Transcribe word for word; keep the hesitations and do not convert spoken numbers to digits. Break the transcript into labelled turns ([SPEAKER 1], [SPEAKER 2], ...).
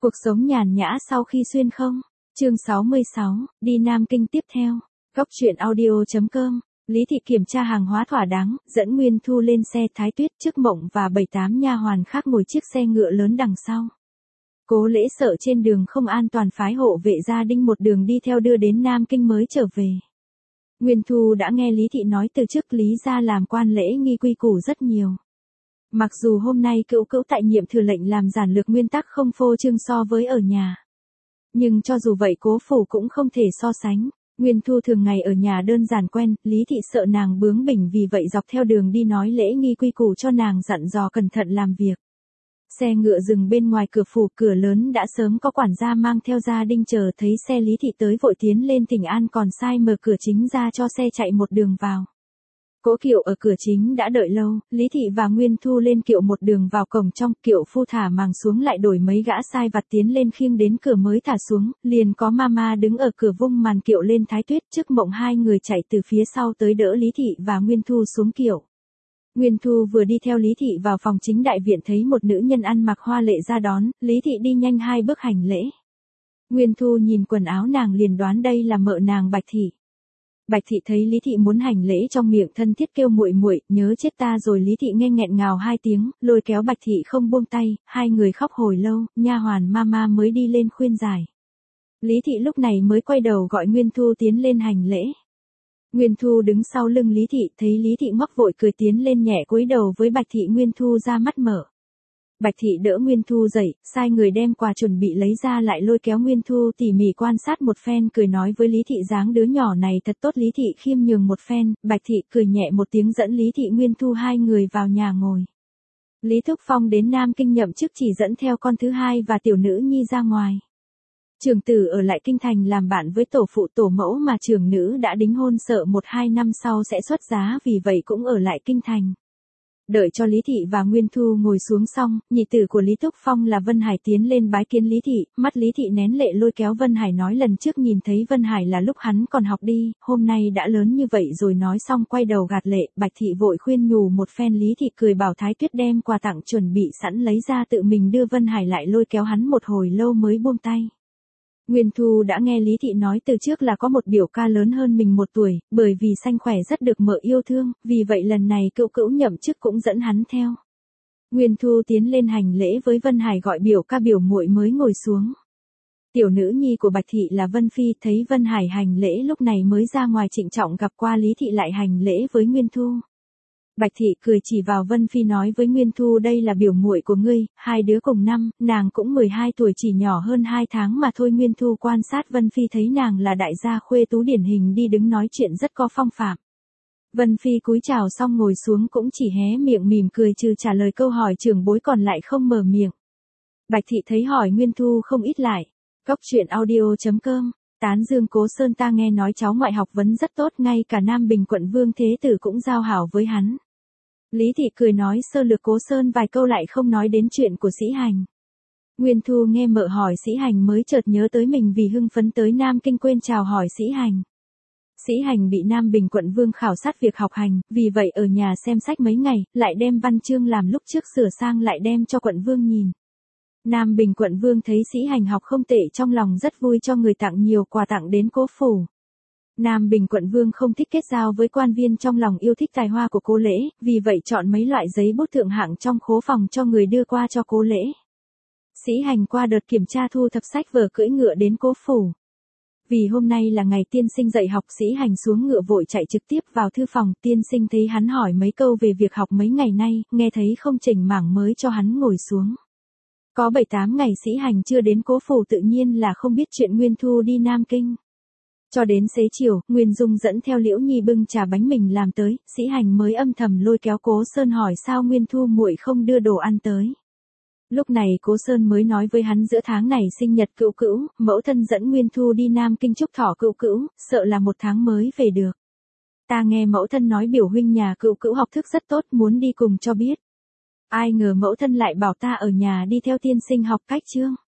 [SPEAKER 1] Cuộc sống nhàn nhã sau khi xuyên không? Chương sáu mươi sáu, đi Nam Kinh tiếp theo. Góc truyện audio chấm com. Lý Thị kiểm tra hàng hóa thỏa đáng, dẫn Nguyên Thu lên xe Thái Tuyết, trước Mộng và bảy tám nha hoàn khác ngồi chiếc xe ngựa lớn đằng sau. Cố Lễ sợ trên đường không an toàn phái hộ vệ gia đình một đường đi theo đưa đến Nam Kinh mới trở về. Nguyên Thu đã nghe Lý Thị nói từ trước Lý gia làm quan lễ nghi quy củ rất nhiều. Mặc dù hôm nay cữu cữu tại nhiệm thừa lệnh làm giản lược nguyên tắc không phô trương so với ở nhà. Nhưng cho dù vậy Cố phủ cũng không thể so sánh. Nguyên Thu thường ngày ở nhà đơn giản quen, Lý Thị sợ nàng bướng bỉnh vì vậy dọc theo đường đi nói lễ nghi quy củ cho nàng dặn dò cẩn thận làm việc. Xe ngựa dừng bên ngoài cửa phủ, cửa lớn đã sớm có quản gia mang theo gia đình chờ thấy xe Lý Thị tới vội tiến lên thỉnh an còn sai mở cửa chính ra cho xe chạy một đường vào. Cố Kiệu ở cửa chính đã đợi lâu, Lý Thị và Nguyên Thu lên kiệu một đường vào cổng trong, Kiệu phu thả màng xuống lại đổi mấy gã sai vặt tiến lên khiêng đến cửa mới thả xuống, liền có mama đứng ở cửa vung màn kiệu lên Thái Tuyết, trước Mộng hai người chạy từ phía sau tới đỡ Lý Thị và Nguyên Thu xuống kiệu. Nguyên Thu vừa đi theo Lý Thị vào phòng chính đại viện thấy một nữ nhân ăn mặc hoa lệ ra đón, Lý Thị đi nhanh hai bước hành lễ. Nguyên Thu nhìn quần áo nàng liền đoán đây là mợ nàng Bạch Thị. Bạch Thị thấy Lý Thị muốn hành lễ trong miệng thân thiết kêu muội muội, nhớ chết ta rồi. Lý Thị nghe nghẹn ngào hai tiếng, lôi kéo Bạch Thị không buông tay, hai người khóc hồi lâu, nha hoàn mama mới đi lên khuyên giải. Lý Thị lúc này mới quay đầu gọi Nguyên Thu tiến lên hành lễ. Nguyên Thu đứng sau lưng Lý Thị, thấy Lý Thị ngóc vội cười tiến lên nhẹ cúi đầu với Bạch Thị. Nguyên Thu ra mắt mở. Bạch Thị đỡ Nguyên Thu dậy, sai người đem quà chuẩn bị lấy ra lại lôi kéo Nguyên Thu tỉ mỉ quan sát một phen cười nói với Lý Thị dáng đứa nhỏ này thật tốt. Lý Thị khiêm nhường một phen, Bạch Thị cười nhẹ một tiếng dẫn Lý Thị Nguyên Thu hai người vào nhà ngồi. Lý Thúc Phong đến Nam Kinh nhậm chức chỉ dẫn theo con thứ hai và tiểu nữ nhi ra ngoài. Trưởng tử ở lại kinh thành làm bạn với tổ phụ tổ mẫu mà trưởng nữ đã đính hôn sợ một hai năm sau sẽ xuất giá vì vậy cũng ở lại kinh thành. Đợi cho Lý Thị và Nguyên Thu ngồi xuống xong, nhị tử của Lý Thúc Phong là Vân Hải tiến lên bái kiến Lý Thị, mắt Lý Thị nén lệ lôi kéo Vân Hải nói lần trước nhìn thấy Vân Hải là lúc hắn còn học đi, hôm nay đã lớn như vậy rồi nói xong quay đầu gạt lệ. Bạch Thị vội khuyên nhủ một phen, Lý Thị cười bảo Thái Tuyết đem quà tặng chuẩn bị sẵn lấy ra tự mình đưa Vân Hải lại lôi kéo hắn một hồi lâu mới buông tay. Nguyên Thu đã nghe Lý Thị nói từ trước là có một biểu ca lớn hơn mình một tuổi, bởi vì xanh khỏe rất được mợ yêu thương, vì vậy lần này cữu cữu nhậm chức cũng dẫn hắn theo. Nguyên Thu tiến lên hành lễ với Vân Hải gọi biểu ca biểu muội mới ngồi xuống. Tiểu nữ nhi của Bạch Thị là Vân Phi thấy Vân Hải hành lễ lúc này mới ra ngoài trịnh trọng gặp qua Lý Thị lại hành lễ với Nguyên Thu. Bạch Thị cười chỉ vào Vân Phi nói với Nguyên Thu đây là biểu muội của ngươi, hai đứa cùng năm, nàng cũng mười hai tuổi chỉ nhỏ hơn hai tháng mà thôi. Nguyên Thu quan sát Vân Phi thấy nàng là đại gia khuê tú điển hình đi đứng nói chuyện rất có phong phạm. Vân Phi cúi chào xong ngồi xuống cũng chỉ hé miệng mỉm cười trừ trả lời câu hỏi trưởng bối còn lại không mở miệng. Bạch Thị thấy hỏi Nguyên Thu không ít lại. Góc truyện audio chấm com. Tán dương Cố Sơn ta nghe nói cháu ngoại học vấn rất tốt, ngay cả Nam Bình quận Vương Thế Tử cũng giao hảo với hắn. Lý Thị cười nói sơ lược Cố Sơn vài câu lại không nói đến chuyện của Sĩ Hành. Nguyên Thu nghe mợ hỏi Sĩ Hành mới chợt nhớ tới mình vì hưng phấn tới Nam Kinh quên chào hỏi Sĩ Hành. Sĩ Hành bị Nam Bình quận Vương khảo sát việc học hành, vì vậy ở nhà xem sách mấy ngày, lại đem văn chương làm lúc trước sửa sang lại đem cho quận Vương nhìn. Nam Bình quận Vương thấy Sĩ Hành học không tệ trong lòng rất vui cho người tặng nhiều quà tặng đến Cố phủ. Nam Bình quận Vương không thích kết giao với quan viên trong lòng yêu thích tài hoa của Cố Lễ, vì vậy chọn mấy loại giấy bút thượng hạng trong khố phòng cho người đưa qua cho Cố Lễ. Sĩ Hành qua đợt kiểm tra thu thập sách vở cưỡi ngựa đến Cố phủ. Vì hôm nay là ngày tiên sinh dạy học, Sĩ Hành xuống ngựa vội chạy trực tiếp vào thư phòng. Tiên sinh thấy hắn hỏi mấy câu về việc học mấy ngày nay, nghe thấy không chỉnh mảng mới cho hắn ngồi xuống. Có bảy tám ngày Sĩ Hành chưa đến Cố phủ tự nhiên là không biết chuyện Nguyên Thu đi Nam Kinh. Cho đến xế chiều, Nguyên Dung dẫn theo Liễu Nhi bưng trà bánh mình làm tới, Sĩ Hành mới âm thầm lôi kéo Cố Sơn hỏi sao Nguyên Thu muội không đưa đồ ăn tới. Lúc này Cố Sơn mới nói với hắn giữa tháng này sinh nhật cữu cữu, mẫu thân dẫn Nguyên Thu đi Nam Kinh chúc thọ cữu cữu, sợ là một tháng mới về được. Ta nghe mẫu thân nói biểu huynh nhà cữu cữu học thức rất tốt muốn đi cùng cho biết. Ai ngờ mẫu thân lại bảo ta ở nhà đi theo tiên sinh học cách chương.